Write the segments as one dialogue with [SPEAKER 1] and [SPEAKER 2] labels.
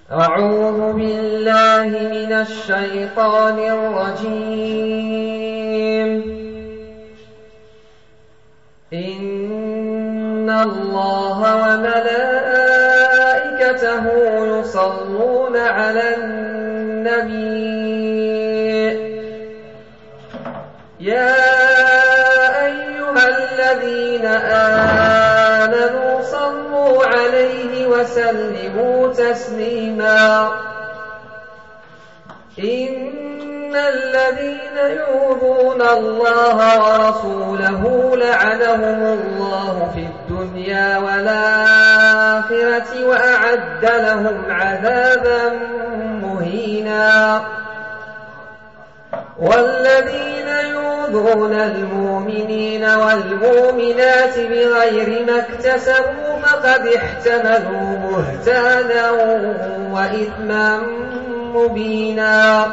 [SPEAKER 1] أعوذ بالله من الشيطان الرجيم. إن الله وملائكته يصلون على النبي يا أيها الذين آمنوا صلوا عليه وسلموا تسليما. إن الذين يؤذون الله ورسوله لعنهم الله في الدنيا والآخرة وأعد لهم عذابا مهينا. والذين يؤذون المؤمنين والمؤمنات بغير ما اكتسبوا فقد احتملوا بهتانا وإثما مبينا.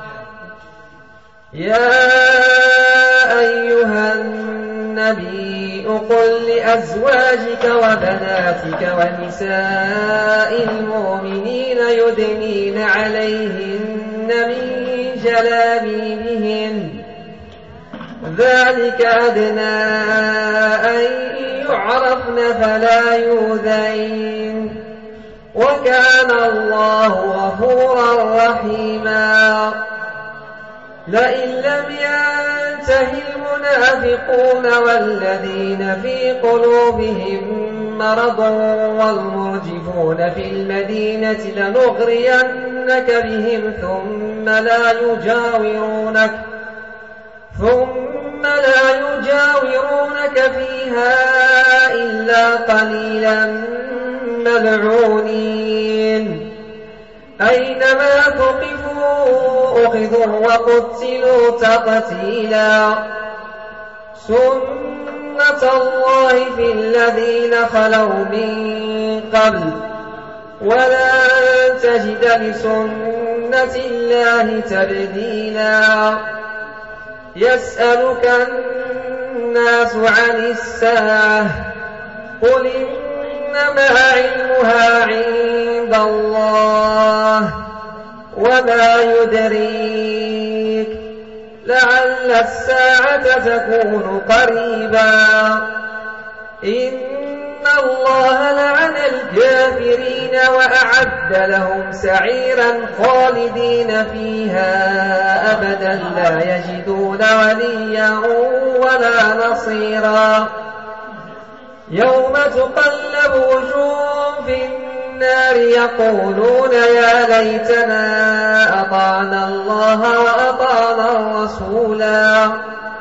[SPEAKER 1] يا أيها النبي قل لأزواجك وبناتك ونساء المؤمنين يدنين عليهن من جلابيبهن ذلك أدنى أن يعرفن فلا يؤذين وكان الله غفورا رحيما. لئن لم ينته المنافقون والذين في قلوبهم مرض والمرجفون في المدينة لنغرينك بهم ثم لا يجاورونك فيها إلا قليلا ملعونين. أينما ثقفوا أخذوا وقتلوا تقتيلا. سنة الله في الذين خلوا من قبل ولن تجد لسنة الله تبديلا. يسألك الناس عن الساعة قل إنما علمها عند الله وما يدريك لعل الساعة تكون قريبا. إن الله لعن الكافرين وأعد لهم سعيرا خالدين فيها أبدا لا يجدون وليا ولا نصيرا. يوم تقلب وجوههم في النار يقولون يا ليتنا أطعنا الله وأطعنا الرسولا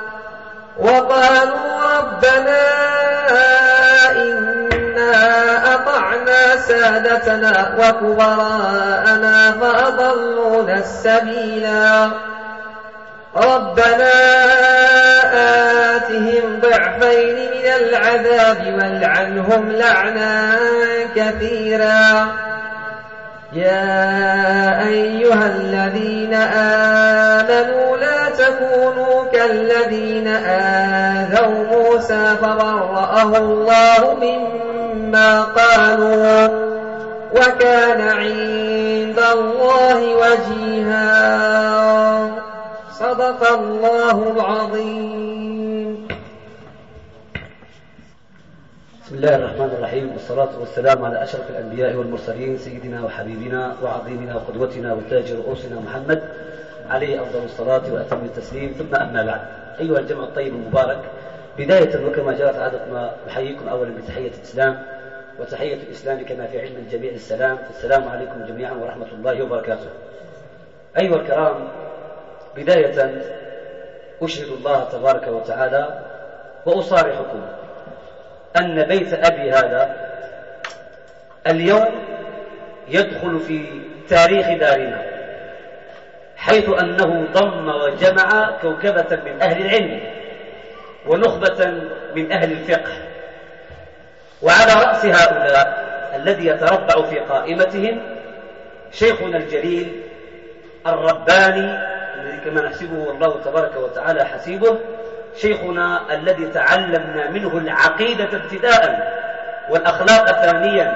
[SPEAKER 1] وقالوا ربنا إنا أطعنا سادتنا وكبراءنا فأضلونا السبيلا. ربنا آتهم ضعفين من العذاب والعنهم لعنا كثيرا. يا أيها الذين آمنوا لا تكونوا كالذين آذوا موسى فبرأه الله مما قالوا وكان عند الله وجيها. صدق الله العظيم.
[SPEAKER 2] بسم الله الرحمن الرحيم، والصلاة والسلام على أشرف الأنبياء والمرسلين سيدنا وحبيبنا وعظيمنا وقدوتنا وتاج رؤوسنا محمد عليه أفضل الصلاة وأتم التسليم. ثم أما بعد، أيها الجمع الطيب المبارك، بداية وكما جرت عادتنا نحييكم أولا بتحية الإسلام، وتحية الإسلام كما في علم الجميع السلام. السلام عليكم جميعا ورحمة الله وبركاته. أيها الكرام، بداية أشهد الله تبارك وتعالى وأصارحكم أن بيت أبي هذا اليوم يدخل في تاريخ دارنا، حيث أنه ضم وجمع كوكبة من أهل العلم ونخبة من أهل الفقه، وعلى رأس هؤلاء الذي يتربع في قائمتهم شيخنا الجليل الرباني الذي كما نحسبه والله تبارك وتعالى حسيبه، شيخنا الذي تعلمنا منه العقيدة ابتداء والأخلاق ثانيا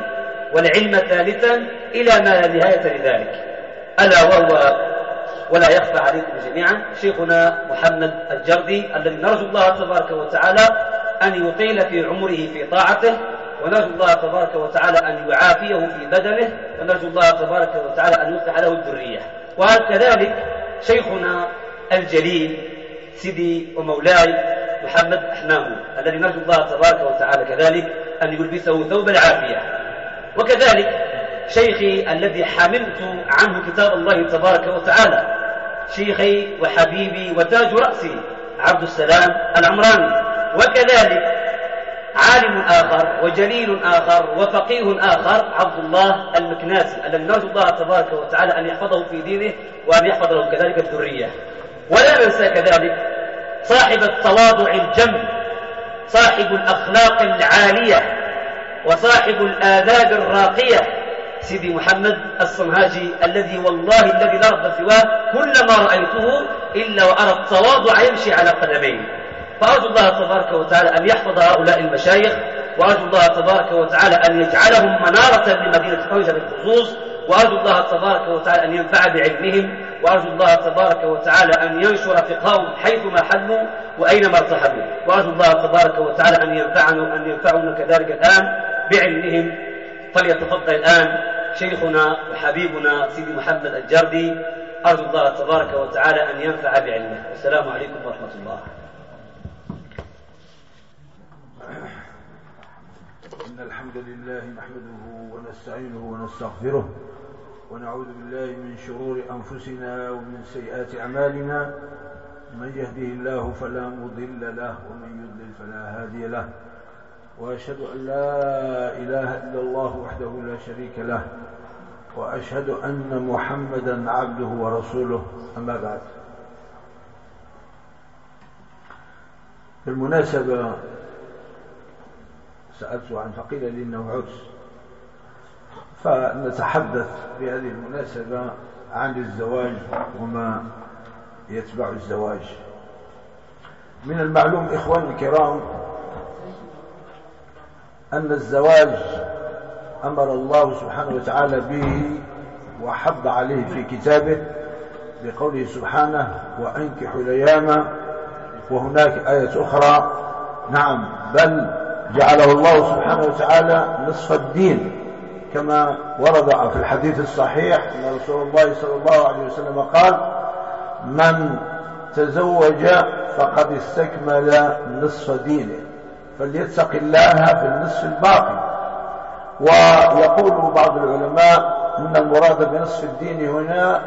[SPEAKER 2] والعلم ثالثا إلى ما لا نهاية لذلك، ألا وهو ولا يخفى عليكم جميعا شيخنا محمد الجردي، الذي نرجو الله تبارك وتعالى أن يطيل في عمره في طاعته، ونرجو الله تبارك وتعالى أن يعافيه في بدنه، ونرجو الله تبارك وتعالى أن يصلح له الذرية. وكذلك شيخنا الجليل سيدي ومولاي محمد أحمامو، الذي نرجو الله تبارك وتعالى كذلك أن يلبسه ثوب العافية. وكذلك شيخي الذي حملت عنه كتاب الله تبارك وتعالى، شيخي وحبيبي وتاج رأسي عبد السلام العمراني. وكذلك عالم آخر وجليل آخر وفقيه آخر عبد الله المكناسي، الذي نرجو الله تبارك وتعالى أن يحفظه في دينه وأن يحفظ له كذلك الذرية. ولا ننسى كذلك صاحب التواضع الجم، صاحب الأخلاق العالية، وصاحب الآداب الراقية، سيدي محمد الصنهاجي، الذي والله الذي لا رب سواه كلما رأيته إلا وأرى التواضع يمشي على قدمين. فأرجو الله تبارك وتعالى أن يحفظ هؤلاء المشايخ، وأرجو الله تبارك وتعالى أن يجعلهم منارة لمدينة حويجة بالخصوص، وأرجو الله تبارك وتعالى أن ينفع بعلمهم، وأرجو الله تبارك وتعالى أن ينشر فقههم حيثما حلوا وأينما ارتحلوا، وأرجو الله تبارك وتعالى أن ينفعنا كذلك الآن بعلمهم. فليتفضل الآن شيخنا وحبيبنا سيدي محمد الجردي، أرجو الله تبارك وتعالى أن ينفع بعلمه. والسلام عليكم ورحمة الله.
[SPEAKER 3] إن الحمد لله نحمده ونستعينه ونستغفره، ونعوذ بالله من شرور أنفسنا ومن سيئات أعمالنا، من يهده الله فلا مضل له ومن يضلل فلا هادي له، وأشهد أن لا إله إلا الله وحده لا شريك له، وأشهد أن محمدا عبده ورسوله. أما بعد، بالمناسبة سألت عن فقيل لي أنه عرس، فنتحدث بهذه المناسبة عن الزواج وما يتبع الزواج. من المعلوم إخواني الكرام أن الزواج أمر الله سبحانه وتعالى به وحض عليه في كتابه بقوله سبحانه: وأنكحوا الأيام. وهناك آية أخرى: نعم، بل جعله الله سبحانه وتعالى نصف الدين، كما ورد في الحديث الصحيح أن رسول الله صلى الله عليه وسلم قال: من تزوج فقد استكمل نصف دينه، فليتق الله في النصف الباقي. ويقول بعض العلماء أن المراد بنصف الدين هنا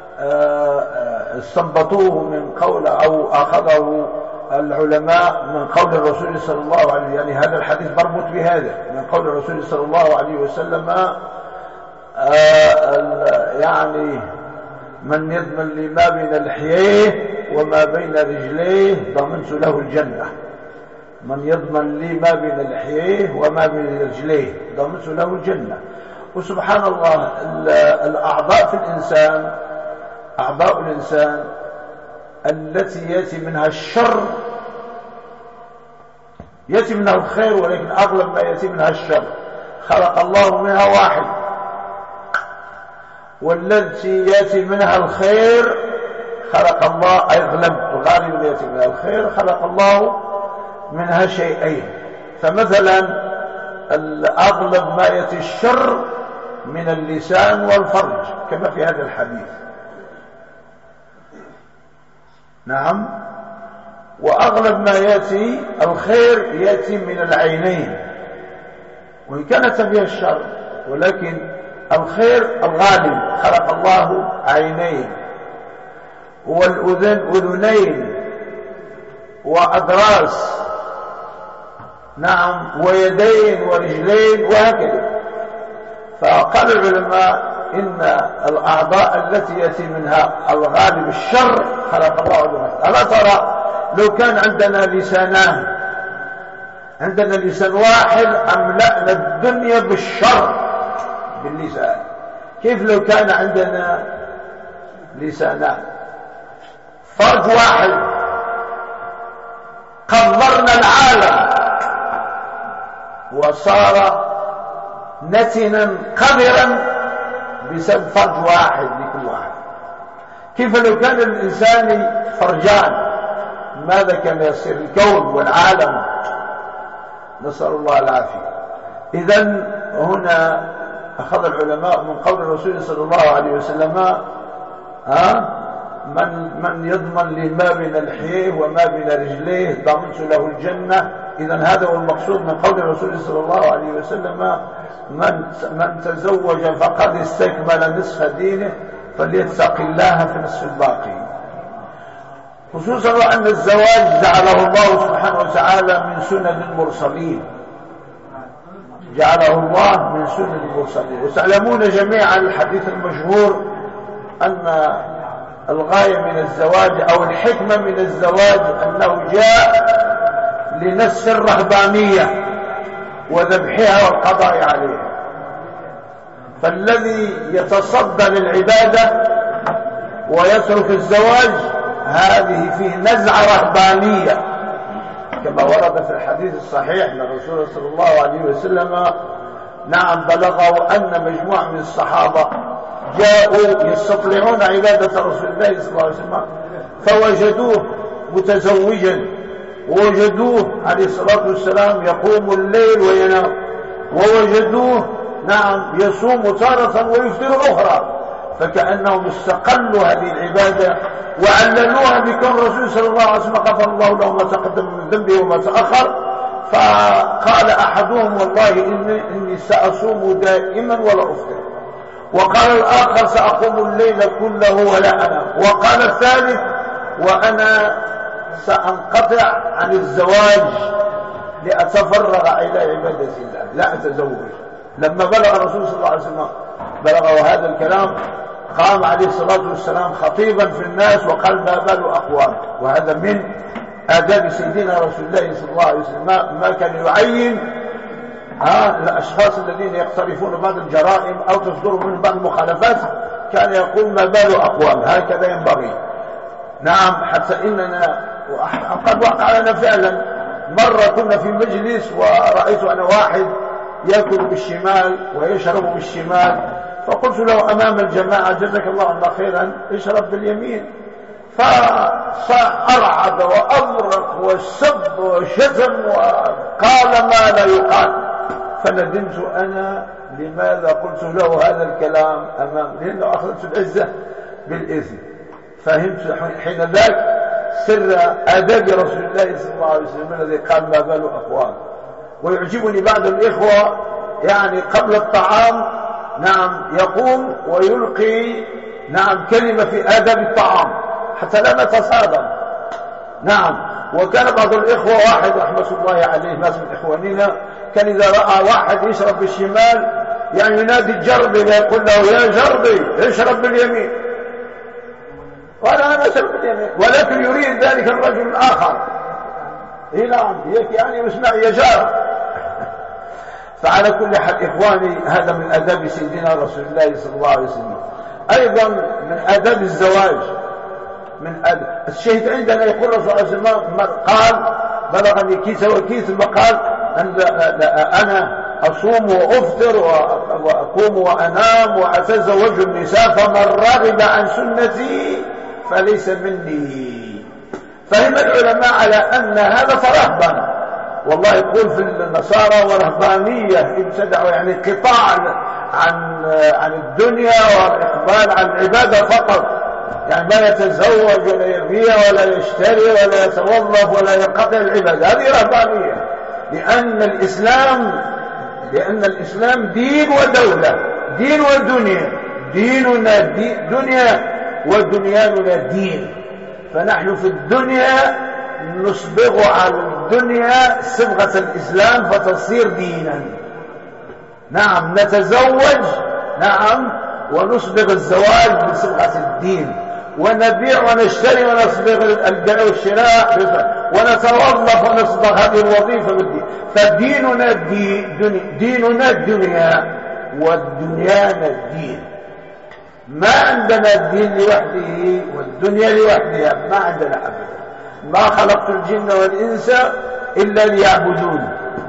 [SPEAKER 3] استنبطوه من قول أو أخذه العلماء من قول الرسول صلى الله عليه وسلم، يعني هذا الحديث مربوط بهذا من قول الرسول صلى الله عليه وسلم: يعني من يضمن لي ما بين لحييه وما بين رجليه ضمنت له الجنة. من يضمن لي ما بين لحييه وما بين رجليه ضمنت له الجنة. وسبحان الله، الأعضاء في الإنسان، أعضاء الإنسان التي يأتي منها الشر يأتي منها الخير، ولكن أغلب ما يأتي منها الشر. خلق الله منها واحد، والتي يأتي منها الخير خلق الله، أغلب الغالب يأتي منها الخير خلق الله منها شيئين. فمثلا الأغلب ما يأتي الشر من اللسان والفرج كما في هذا الحديث. نعم، وأغلب ما يأتي الخير يأتي من العينين، وإن كانت بها الشر، ولكن الخير الغالب. خلق الله عينين، والأذنين، وأضراس، نعم، ويدين ورجلين، وهكذا. فقال العلماء إن الأعضاء التي يأتي منها الغالب الشر خلق الله عز. ألا ترى لو كان عندنا لسانان، عندنا لسان واحد أملأنا الدنيا بالشر باللسان، كيف لو كان عندنا لسانان؟ فرج واحد قدرنا العالم، وصار نتنا قذرا بسبب فرج واحد لكل واحد. كيف لو كان الإنسان فرجان ماذا كان يصير الكون والعالم؟ نسأل الله العافية. إذن هنا أخذ العلماء من قول الرسول صلى الله عليه وسلم من يضمن لي ما بين لحيه وما بين رجليه ضمنت له الجنة. إذن هذا هو المقصود من قول الرسول صلى الله عليه وسلم من تزوج فقد استكمل نصف دينه فليتق الله في نصف الباقي. خصوصا وأن الزواج جعله الله سبحانه وتعالى من سنن المرسلين، جعله الله من سنن المرسلين. وتعلمون جميعا الحديث المشهور أن الغاية من الزواج أو الحكمة من الزواج أنه جاء لنسف الرهبانية وذبحها والقضاء عليها. فالذي يتصدى للعبادة ويترك الزواج هذه فيه نزعة رهبانية، كما ورد في الحديث الصحيح أن الرسول صلى الله عليه وسلم بلغوا أن مجموعة من الصحابة جاءوا يستطلعون عبادة رسول الله صلى الله عليه وسلم فوجدوه متزوجا، ووجدوه عليه الصلاة والسلام يقوم الليل وينام، ووجدوه يصوم تارة ويفطر أخرى، فكأنهم استقلوا هذه العبادة وعللوها بكون الرسول صلى الله عليه وسلم غفر الله له ما تقدم من ذنبه وما تأخر. فقال أحدهم والله إني سأصوم دائما ولا أفطر، وقال الآخر سأقوم الليل كله ولا أنام، وقال الثالث وأنا سأنقطع عن الزواج لأتفرغ إلى عبادة الله لا أتزوج. لما بلغ الرسول صلى الله عليه وسلم بلغه هذا الكلام قام عليه الصلاة والسلام خطيبا في الناس وقال ما بال أقوام. وهذا من آداب سيدنا رسول الله صلى الله عليه وسلم، ما كان يعين الأشخاص الذين يقترفون بعض الجرائم أو تصدر منهم بعض المخالفات، كان يقول ما بال أقوام، هكذا ينبغي. حتى إننا قد وقع لنا فعلا مرة كنا في مجلس ورأيت أنا واحد يأكل بالشمال ويشرب بالشمال، فقلت له أمام الجماعة جزاك الله عنا خيرا اشرب باليمين، فأرعد وأبرق وسب وشتم وقال ما لا يقال. فندمت أنا لماذا قلت له هذا الكلام لأنه أخذت العزة بالإثم. فهمت حين ذاك سر آداب رسول الله صلى الله عليه وسلم الذي قال ما بال أقوام. ويعجبني بعض الإخوة قبل الطعام يقوم ويلقي كلمة في آداب الطعام حتى لا نتصادم. وكان بعض الإخوة واحد رحمة الله عليه ناس من إخواننا كان إذا رأى واحد يشرب بالشمال ينادي الجربي ويقول له يا جربي اشرب باليمين، وأنا أشرب باليمين، ولكن يريد ذلك الرجل الآخر يسمع يا جار. فعلى كل حال إخواني هذا من آداب سيدنا رسول الله صلى الله عليه وسلم. أيضا من آداب الزواج من آداب الشهيد عندنا يقول الرسول صلى الله عليه وسلم قال بلغني كيس وكيس ثم قال أنا أصوم وأفطر وأقوم وأنام وأتزوج النساء فمن رغب عن سنتي فليس مني. فهم العلماء على أن هذا فرهبا، والله يقول في النصارى ورهبانية ابتدعوا قطاع عن الدنيا والإقبال على العبادة فقط، ما يتزوج ولا يبيع ولا يشتري ولا يتوظف ولا ينقطع العبادة. هذه رهبانية، لأن الإسلام دين ودولة، دين ودنيا، ديننا دنيا ودنيانا دين. فنحن في الدنيا نصبغ على الدنيا صبغة الإسلام فتصير دينا. نتزوج ونصبغ الزواج بصبغة الدين، ونبيع ونشتري ونصبغ البيع والشراء، ونتوظف ونصبغ هذه الوظيفة بالدين. فديننا ديننا الدنيا ودنيانا الدين. ما عندنا الدين لوحده والدنيا لوحدها، ما عندنا أبدا. ما خلقت الجن والإنس إلا ليعبدون.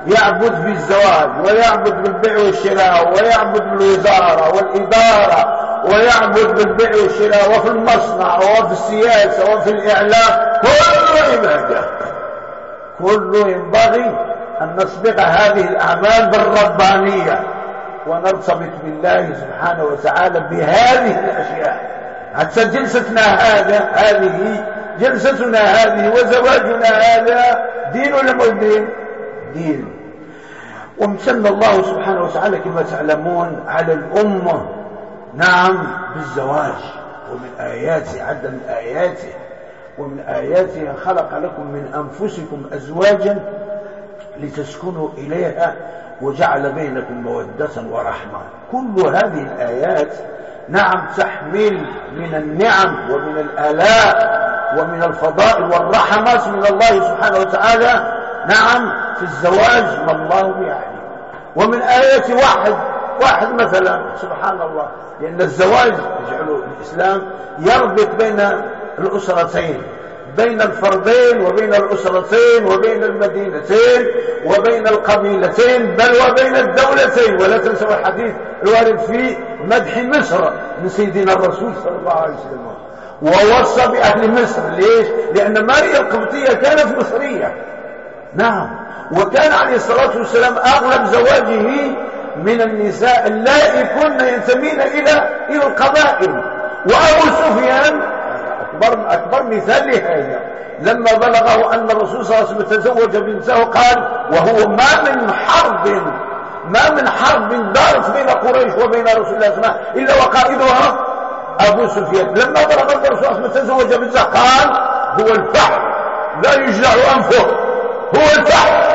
[SPEAKER 3] يعبد بالزواج ويعبد بالبيع والشراء ويعبد بالوزارة والإدارة ويعبد بالبيع والشراء وفي المصنع وفي السياسة وفي الإعلام، كله عبادة. كله ينبغي أن نسبق هذه الأعمال بالربانية ونرتبط بالله سبحانه وتعالى بهذه الأشياء. حتى جلستنا هذه جلستنا هذه وزواجنا هذا دين ولا مو دين؟ دين. وامتن الله سبحانه وتعالى كما تعلمون على الأمة نعم بالزواج، ومن آياته عد من آياته ومن آياته أن خلق لكم من أنفسكم أزواجا لتسكنوا إليها وجعل بينكم مودة ورحمة. كل هذه الآيات نعم تحمل من النعم ومن الآلاء ومن الفضائل والرحمات من الله سبحانه وتعالى نعم في الزواج ما الله يعني. ومن آيات واحد مثلا سبحان الله، لأن الزواج يجعله الإسلام يربط بين الأسرتين، بين الفردين وبين الأسرتين وبين المدينتين وبين القبيلتين بل وبين الدولتين. ولا تنسوا الحديث الوارد في مدح مصر من سيدنا الرسول صلى الله عليه وسلم، ووصى بأهل مصر. ليش؟ لأن ماريا القبطية كانت مصرية نعم، وكان عليه الصلاة والسلام أغلب زواجه من النساء اللائي كن ينتمين إلى القبائل. وأبو سفيان أكبر مثال لهذا، لما بلغه أن الرسول صلى الله عليه وسلم تزوج بنته قال وهو ما من حرب دارت بين قريش وبين رسول الله صلى الله عليه وسلم إلا وقائدها أبو سفيان. لما بلغ الرسول صلى الله عليه وسلم تزوج بنته قال هو الفحل لا يجلع أنفه، هو الفحل.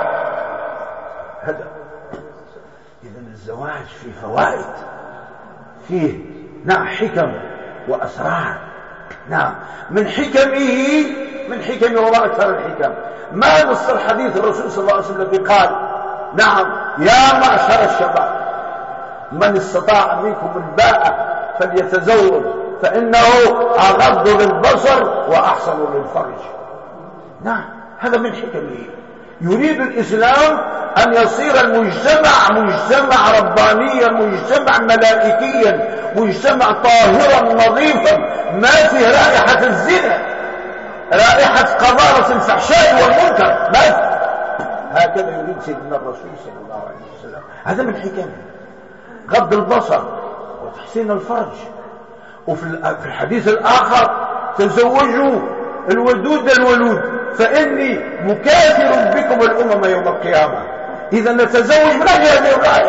[SPEAKER 3] هذا إذن الزواج فيه فوائد، فيه نعم حكم وأسرار. نعم من حكمه وما أكثر الحكم ما نص الحديث الرسول صلى الله عليه وسلم قال نعم يا معشر الشباب من استطاع منكم الباءة فليتزوج فإنه أغض للبصر وأحسن للفرج. نعم هذا من حكمه. يريد الإسلام أن يصير مجتمع ربانيا، مجتمع ملائكيا، مجتمع طاهرا نظيفا ما فيه رائحة الزنا، رائحة قذارة الفحشاء والمنكر، ما فيه. هكذا يريد سيدنا الرسول صلى الله عليه وسلم. هذا من حكمه. غض البصر وتحسين الفرج. وفي الحديث الآخر تزوجوا الودود الولود فإني مكاثر بكم الأمم يوم القيامة. إذا نتزوج من أجل هذه الغاية،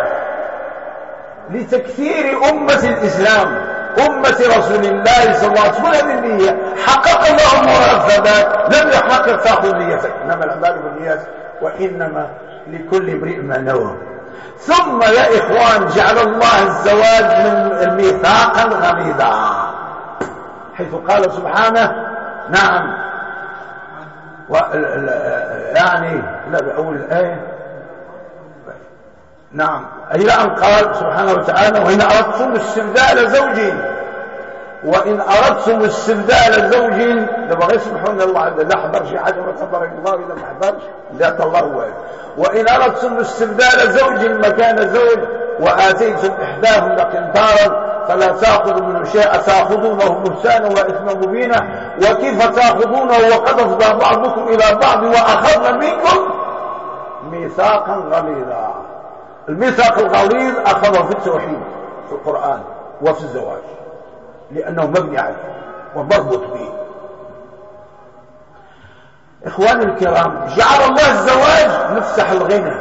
[SPEAKER 3] لتكثير أمة الإسلام، أمة رسول الله صلى الله عليه وسلم. هذه النية حقق الله مراد ثبات، لم يحقق تأخذ نيتك، إنما الأعمال بالنيات وإنما لكل امرئ ما نوى. ثم يا إخوان جعل الله الزواج من ميثاقا غليظا، حيث قال سبحانه نعم يعني لا بأول الآية نعم إلى أن قال سبحانه وتعالى وإن أردتم استبدال زوج لبغى يسمحون الله لا حضر شي حاجة ما تبارك الله إذا ما حضرش ذات الله هو. وإن أردتم استبدال زوج مكان زوج وآتيتم إحداهن قنطارا فلا تأخذوا منه شيئا تأخذونه بهتانا وإثما مبينا وكيف تأخذونه وقد أفضى بعضكم إلى بعض وأخذنا منكم ميثاقا غليظا. الميثاق الغليظ أخذه في التوحيد في القرآن وفي الزواج لأنه مبني عليه ومربوط به. إخواني الكرام جعل الله الزواج مفتاح الغنى.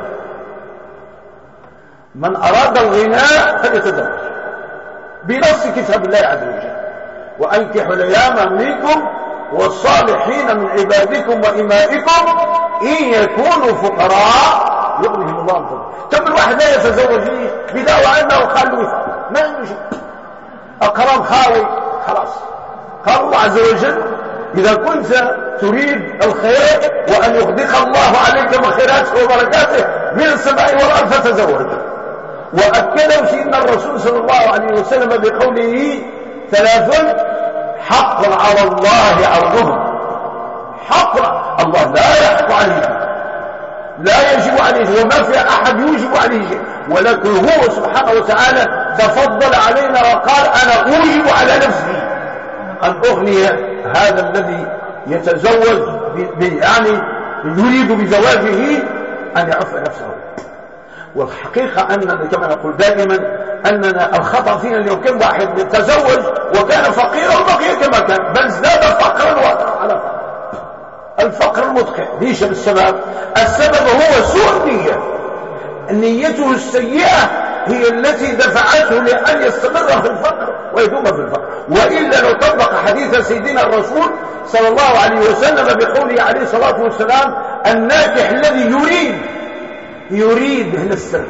[SPEAKER 3] من أراد الغناء فليتزوج بنص كتاب الله عز وجل وأنكحوا الأيام منكم والصالحين من عبادكم وإمائكم إن يكونوا فقراء يغنيهم الله من فضله. كم الواحد لا يتزوج بدعوى أنه خلوي ما يمشي أقرام خاوي خلاص. قال الله عز وجل إذا كنت تريد الخير وأن يغدق الله عليك من خيراته وبركاته من السماء والأرض فتزوج. وأكده سيدنا الرسول صلى الله عليه وسلم بقوله 3 حق على الله عرضهم. حق الله لا يحق عليه لا يجب عليه، وما في أحد يوجب عليه شيء، ولكن هو سبحانه وتعالى تفضل علينا وقال أنا أوجب على نفسي أن أغني هذا الذي يتزوج يعني يريد بزواجه أن يعف نفسه. والحقيقة أننا كما نقول دائما أننا الخطأ فينا اليوم كم واحد يتزوج وكان فقيرا وبقي كما كان، بل ازداد فقرا وأقر على فقر. الفقر المدقع ليش السبب؟ السبب هو سوء النية. نيته السيئة هي التي دفعته لأن يستمر في الفقر ويدوم في الفقر. وإلا لو طبق حديث سيدنا الرسول صلى الله عليه وسلم بقوله عليه الصلاة والسلام الناكح الذي يريد هنا السر،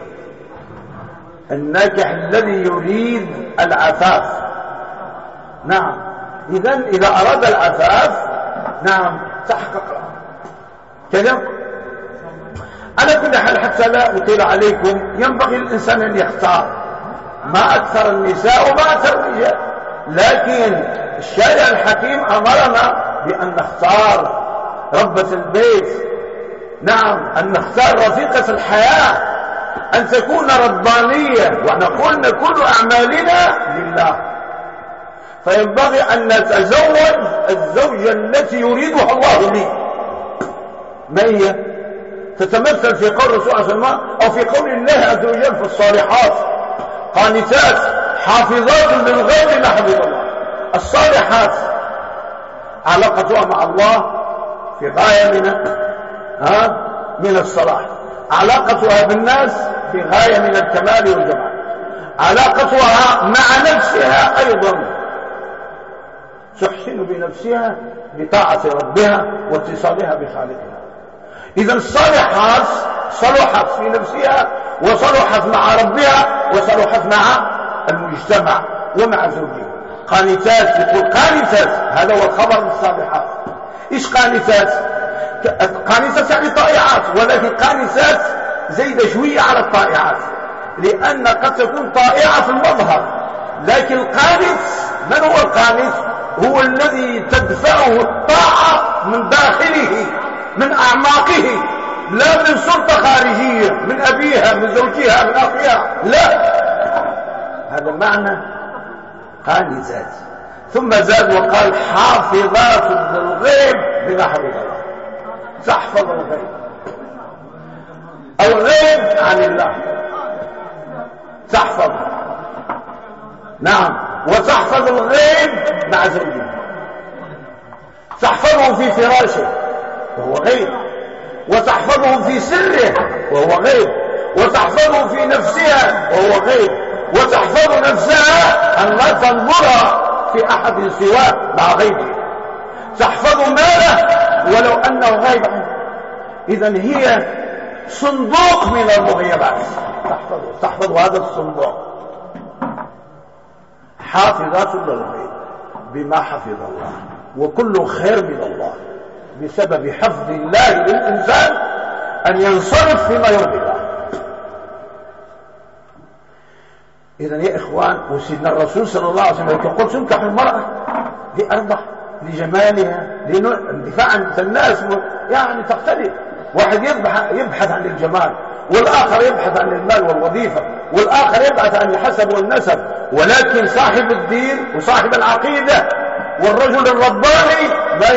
[SPEAKER 3] الناكح الذي يريد العفاف. نعم، إذا أراد العفاف نعم تحقق له كذا. على كل حال حتى لا أطيل عليكم، ينبغي الإنسان أن يختار، ما أكثر النساء وما أكثر الرجال، لكن الشارع الحكيم أمرنا بأن نختار ربة البيت، نعم أن نختار رفيقة الحياة، أن تكون ربانية، ونقول أن كل أعمالنا لله. فينبغي أن نتزوج الزوجة التي يريدها الله لي. ما هي؟ تتمثل في قول الرسول صلى الله عليه وسلم أو في قول الله عز وجل في الصالحات قانتات حافظات للغيب ما حفظ الله. الصالحات علاقتها مع الله في غاية من الصلاح، علاقتها بالناس في غاية من الكمال والجمال، علاقتها مع نفسها أيضا تحسن بنفسها بطاعة ربها واتصالها بخالقها. إذا الصالحات صلحت في نفسها وصلحت مع ربها وصلحت مع المجتمع ومع زوجها. قانتات، يقول قانتات، هذا هو الخبر بالصالحات. إيش قانتات؟ قانتات يعني طائعات، ولكن قانتات زيد شوية على الطائعات، لأن قد تكون طائعة في المظهر، لكن القانت من هو القانت؟ هو الذي تدفعه الطاعة من داخله من أعماقه، لا من سلطة خارجية من أبيها من زوجها من أخيها، لا، هذا معنى قانتات. ثم زاد وقال حافظات للغيب بما حفظ الله، تحفظ الغيب، الغيب عن الله تحفظ، نعم، وتحفظ الغيب مع زوجها، تحفظه في فراشه وهو غيب، وتحفظه في سره وهو غيب، وتحفظه في نفسها وهو غيب، وتحفظ نفسها أن لا تنظر في أحد سواه مع غيبه، تحفظ ماله ولو أنه غيب عنه. إذن هي صندوق من المغيبات، تحفظ هذا الصندوق. حافظات للغيب بما حفظ الله، وكل خير من الله بسبب حفظ الله للإنسان أن ينصرف فيما يرضي الله. إذن يا إخوان، وسيدنا الرسول صلى الله عليه وسلم يقول تنكح المرأة لأربع: لجمالها، للدفاع عن الناس، يعني تختلف، واحد يبحث عن الجمال، والآخر يبحث عن المال والوظيفة، والآخر يبحث عن الحسب والنسب، ولكن صاحب الدين وصاحب العقيدة والرجل الرباني لا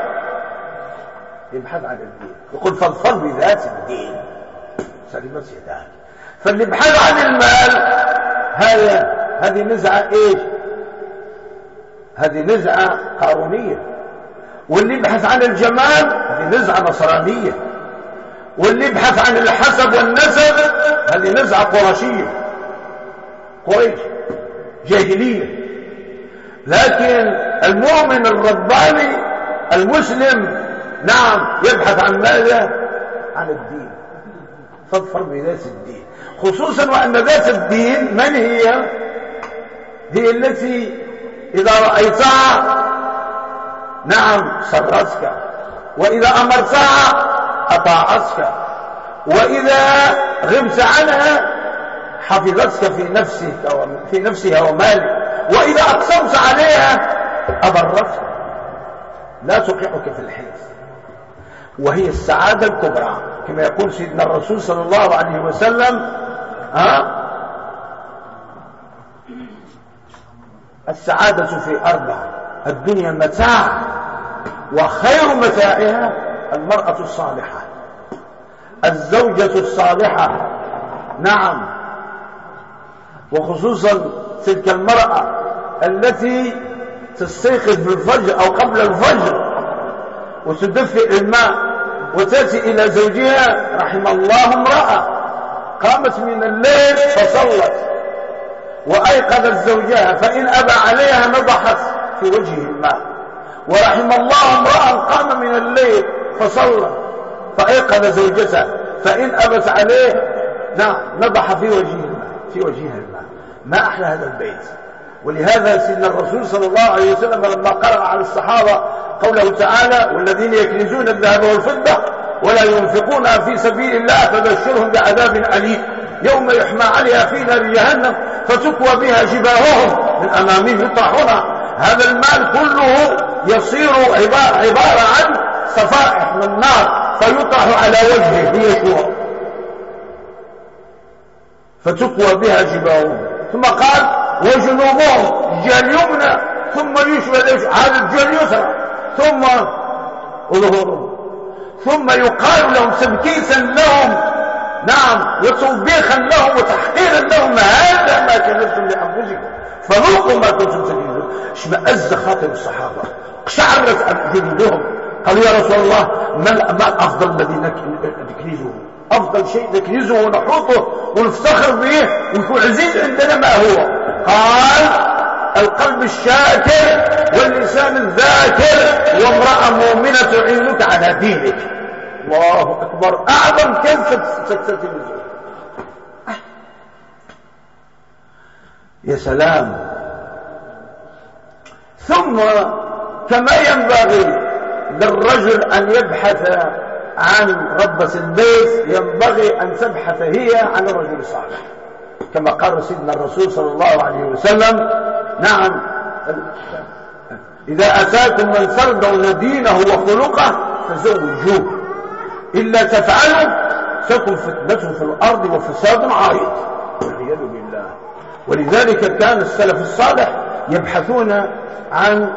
[SPEAKER 3] يبحث عن الدين، يقول فاظفر بذات الدين سلمت يداك. فاللي يبحث عن المال هذه نزعة ايش؟ هذه نزعة قارونية. واللي يبحث عن الجمال هذه نزعة نصرانية. واللي يبحث عن الحسب والنسب هذه نزعة قرشية، قريش جاهلية. لكن المؤمن الرباني المسلم نعم يبحث عن ماذا؟ عن الدين. فاظفر بذات الدين، خصوصا وأن ذات الدين من هي؟ هي التي إذا رأيتها نعم سرتك، وإذا أمرتها أطاعتك، وإذا غبت عنها حفظتك في نفسها ومالك، وإذا أقسمت عليها أبرتك، لا توقعك في الحلف. وهي السعادة الكبرى. كما يقول سيدنا الرسول صلى الله عليه وسلم السعادة في 4: الدنيا متاع، وخير متاعها المرأة الصالحة، الزوجة الصالحة. نعم، وخصوصا تلك المرأة التي تستيقظ بالفجر أو قبل الفجر وتدفئ الماء وتأتي إلى زوجها. رحم الله امرأة قامت من الليل فصلت وأيقظت زوجها، فإن أبى عليها نضحت في وجهه الماء. ورحم الله امرأة قام من الليل فصلى فأيقظ زوجته، فإن أبت عليه نضح في وجهها الماء. ما أحلى هذا البيت. ولهذا سيدنا الرسول صلى الله عليه وسلم لما قرأ على الصحابة قوله تعالى: والذين يكنزون الذهب والفضة ولا ينفقونها في سبيل الله فبشرهم بعذاب أليم يوم يحمى عليها في نار جهنم فتكوى بها جباههم من أمامهم يطرحونها. هذا المال كله يصير عبارة عن صفائح من النار فيطرح على وجهه ليشوى فتكوى بها جباههم. ثم قال: وجنوبهم الجهة اليمنى ثم يشوى هذا الجهة اليسرى ثم ظهورهم، ثم يقال لهم تبكيتا لهم وتوبيخا لهم وتحقيرا لهم: هذا ما كنزتم لأنفسكم فذوقوا ما كنتم تكنزون. اشمأز خاطر الصحابة، اقشعرت جلودهم، قالوا: يا رسول الله ما الأفضل الذي نكنزه؟ أفضل شيء نكنزه ونحوطه ونفتخر به ويكون عزيز عندنا ما هو؟ قال: القلب الشاكر واللسان الذاكر وامرأة مؤمنة تعينك على دينك. الله أكبر، أعظم كلمة تتلزم. يا سلام. ثم كما ينبغي للرجل أن يبحث عن ربة البيت ينبغي أن تبحث هي عن الرجل الصالح، كما قال سيدنا الرسول صلى الله عليه وسلم: نعم، إذا أتاكم من ترضون دينه وخلقه فزوجوه، إلا تفعلوا تكن فتنة في الأرض وفساد عريض والعياذ بالله. ولذلك كان السلف الصالح يبحثون عن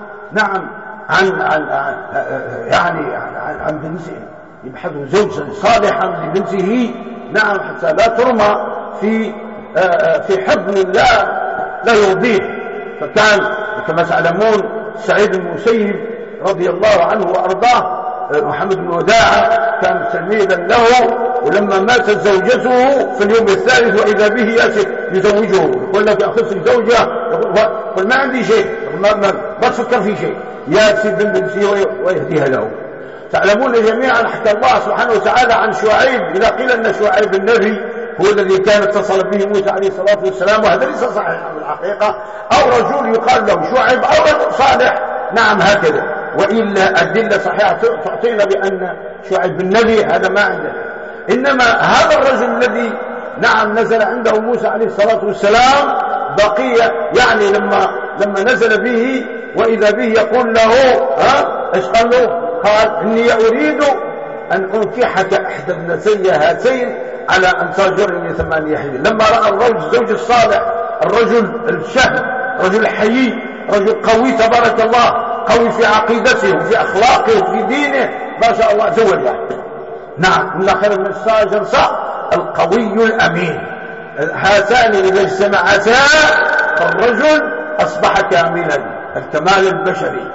[SPEAKER 3] بنتهم، يبحثوا زوجا صالحا لبنته، حتى لا ترمى في حضن الله لا يرضيه. فكان كما تعلمون سعيد بن المسيب رضي الله عنه وأرضاه، محمد بن وداعة كان تلميذا له، ولما ماتت زوجته في اليوم الثالث وإذا به يأتي يزوجه، يقول لك أخذت زوجة، يقول ما عندي شيء، ما تفكر في شيء، يأتي بنته ويهديها له. تعلمون جميعا حكى الله سبحانه وتعالى عن شعيب، إذا قيل أن شعيب النبي هو الذي كان اتصل به موسى عليه الصلاة والسلام، وهذا ليس صحيحا بالحقيقة، أو رجل يقال له شعيب أو رجل صالح، هكذا، وإلا أدلة صحيحة تعطينا بأن شعيب النبي هذا ما عندنا. إنما هذا الرجل الذي نزل عنده موسى عليه الصلاة والسلام بقي، لما نزل به وإذا به يقول له إيش قال له؟ قال: إني أريد أن أنكحك إحدى ابنتي هاتين على أن تأجرني 8 حجج. لما رأى الزوج الصالح، الرجل الشهم، رجل حيي، رجل قوي تبارك الله، قوي في عقيدته وفي أخلاقه وفي دينه، ما شاء الله، زوجه. من خير من الجنساء القوي الأمين. هاتان إذا اجتمعتا فالرجل أصبح كاملا الكمال البشري.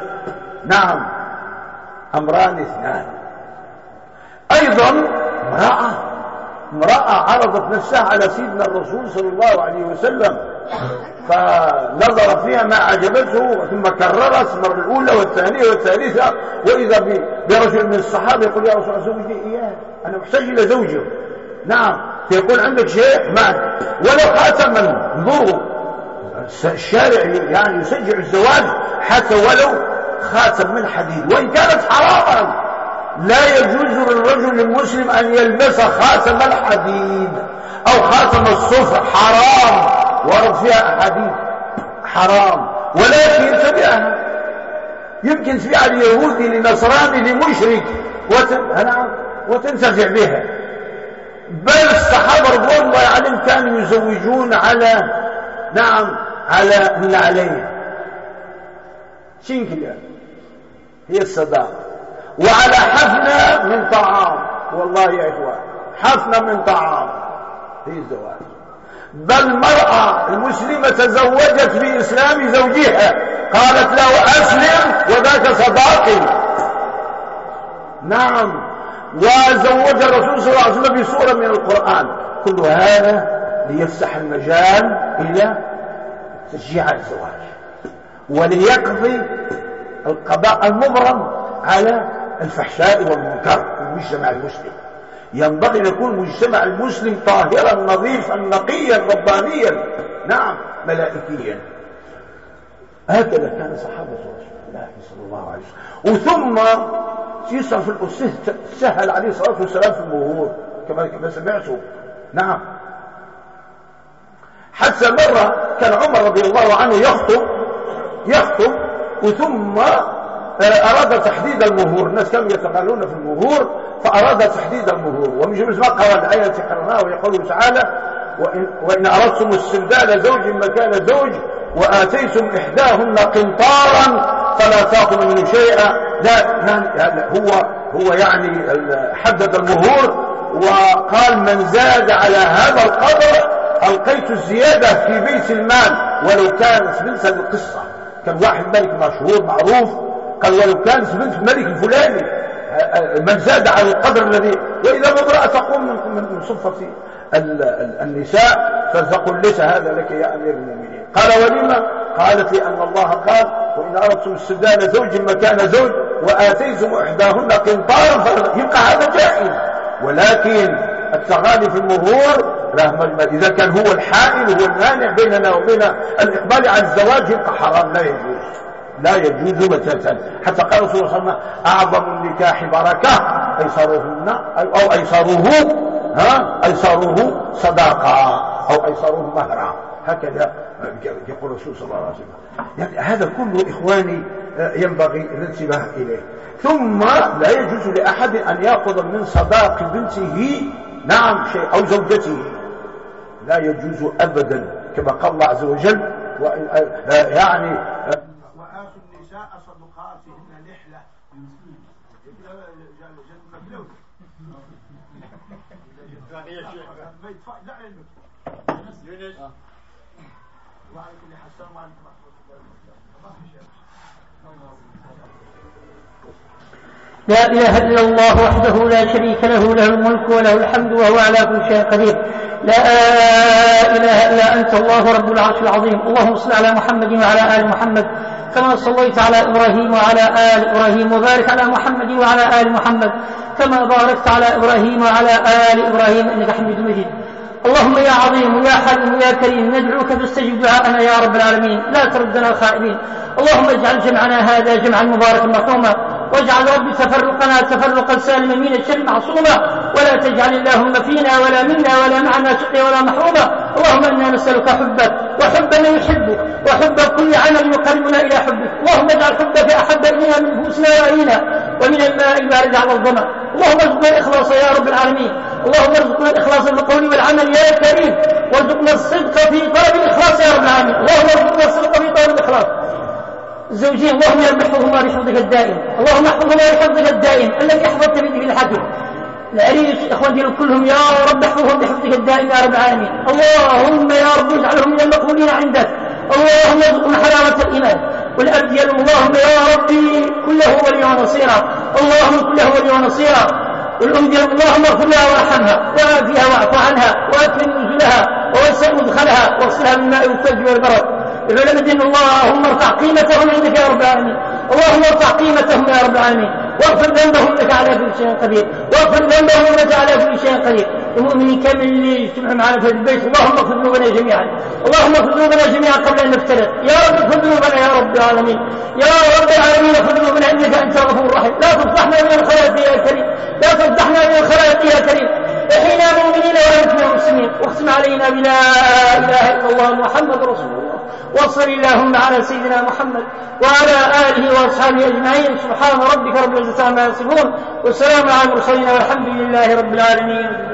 [SPEAKER 3] أمران اثنان. أيضا امرأة عرضت نفسها على سيدنا الرسول صلى الله عليه وسلم، فنظر فيها ما عجبته، ثم كررت المرة الأولى والثانية والثالثة، وإذا برجل من الصحابة يقول: يا رسول الله زوجني إياه، أنا محتاج إلى زوجه. فيقول: عندك شيء؟ ما ولو خاتما. انظروا الشارع يشجع الزواج حتى ولو خاتم من حديد، وإن كانت حراما. لا يجوز للرجل المسلم أن يلبس خاتم الحديد أو خاتم الصفر، حرام، ورد فيها أحاديث حرام. ولكن يمكن تبيع اليهودي لنصراني لمشرك وتنتفع بها. بل الصحابة رضوان الله عليهم كانوا يزوجون على على النعلين شنكلة هي الصداقة، وعلى حفنة من طعام. والله يا إخوان حفنة من طعام هي الزواج. بل المرأة المسلمة تزوجت بإسلام زوجها، قالت له أسلم وذاك صداقي. نعم، وزوج الرسول صلى الله عليه وسلم بسورة من القرآن. كل هذا ليفسح المجال إلى تشجيع الزواج وليقضي القضاء المبرم على الفحشاء والمنكر في المجتمع المسلم. ينبغي أن يكون المجتمع المسلم طاهرا نظيفا نقيا ربانيا، نعم، ملائكيا. هكذا كان صحابة رسول الله صلى الله عليه وسلم. وثم يصرف سهل عليه الصلاة والسلام في المهور كما سمعتم. نعم، حتى مرة كان عمر رضي الله عنه يخطب وثم أراد تحديد المهور. الناس كانوا يتقالون في المهور فأراد تحديد المهور. ومن جملة ما قال الآية التي قرأناها ويقول تعالى: وإن أردتم استبدال زوج مكان زوج وآتيتم إحداهن قنطارا فلا تأخذوا منه شيئا. لا هو يعني حدد المهور وقال: من زاد على هذا القدر ألقيت الزيادة في بيت المال ولو كانت بنت القصة. كان واحد ملك مشهور معروف قال: ولو كانت بنت الملك الفلاني، من زاد على القدر الذي. وإذا امرأة تقوم من صفة النساء فتقول: ليس هذا لك يا أمير المؤمنين. قال: ولما؟ قالت: لأن الله قال: وإن أردتم استبدال زوج مكان زوج وآتيتم إحداهن قنطارا. يبقى هذا جائز، ولكن التغالي في المهور له مجمل. إذا كان هو الحائل هو المانع بيننا وبين الإقبال على الزواج يبقى حرام، لا يجوز بتاتا. حتى قال رسول الله صلى الله عليه وسلم: أعظم النكاح بركة أيسرهن أو أيسره صداقة أو أيسره مهرا. هكذا يقول الرسول صلى الله عليه وسلم. يعني هذا كله إخواني ينبغي الانتباه إليه. ثم لا يجوز لأحد أن يأخذ من صداق بنته شيء أو زوجته، لا يجوز أبدا، كما قال الله عز وجل: يعني وآتوا النساء صدقاتهن نحلة.
[SPEAKER 4] لا إله إلا الله وحده لا شريك له، له الملك وله الحمد وهو على كل شيء قدير. لا إله إلا أنت الله رب العرش العظيم. اللهم صل على محمد وعلى آل محمد كما صليت على إبراهيم وعلى آل إبراهيم، وبارك على محمد وعلى آل محمد كما باركت على إبراهيم وعلى آل إبراهيم إنك حميد مجيد. اللهم يا عظيم يا حليم يا كريم ندعوك فاستجب دعاءنا يا رب العالمين، لا تردنا خائبين. اللهم اجعل جمعنا هذا جمعا مباركا مرحوما، واجعل رب تفرقنا تفرقا سالما من الشر معصوما، ولا تجعل اللهم فينا ولا منا ولا معنا شقيا ولا محروما. اللهم انا نسألك حبك وحب من يحبك وحب كل عمل يقربنا الى حبك. اللهم اجعل حبك احب الينا من نفوسنا واهلينا ومن الماء البارد على الظمأ. اللهم ارزقنا الاخلاص يا رب العالمين. اللهم ارزقنا الاخلاص في القول والعمل يا كريم، وارزقنا الصدق في طلب الاخلاص يا رب العالمين. اللهم ارزقنا الصدق في طلب الاخلاص. الزوجين اللهم يا رب احفظهما بحفظك الدائم، اللهم احفظهما بحفظك الدائم الذي احفظت به الحكم. العريس اخوان ديالهم كلهم يا رب احفظهم بحفظك الدائم يا رب العالمين. اللهم يا رب اجعلهم من المقبولين عندك. اللهم ارزقنا حلاوة الايمان والاب ديالهم. اللهم يا ربي كله ولي ونصيرا، اللهم كله ولي ونصيرا. والام ديالهم اللهم اغفر لها وارحمها وعافها واعف عنها واكرم نزلها ووسع مدخلها واغسلها بالماء والثلج والبرد. العلماء دين اللهم ارفع قيمتهم عندك يا رب العالمين. اللهم ارفع قيمتهم يا رب العالمين، واغفر ذنبهم انك على كل شيء قدير، واغفر ذنبهم انك على كل شيء قدير. المؤمنين كامل اللي يجتمعوا معنا في البيت اللهم اغفر ذنوبنا جميعا، اللهم اغفر ذنوبنا جميعا قبل ان نفترق يا رب. اغفر ذنوبنا يا رب العالمين، يا رب العالمين اغفر ذنوبنا انك انت الغفور الرحيم. لا تفضحنا من الخلائق يا كريم، لا تفضحنا من الخلائق يا كريم. احينا مؤمنين وامتنا مسلمين، واختم علينا بلا اله الا الله محمد رسول الله، وصل اللهم على سيدنا محمد وعلى اله واصحابه اجمعين. سبحان ربك رب العزة عما يصفون، والسلام على المرسلين، والحمد لله رب العالمين.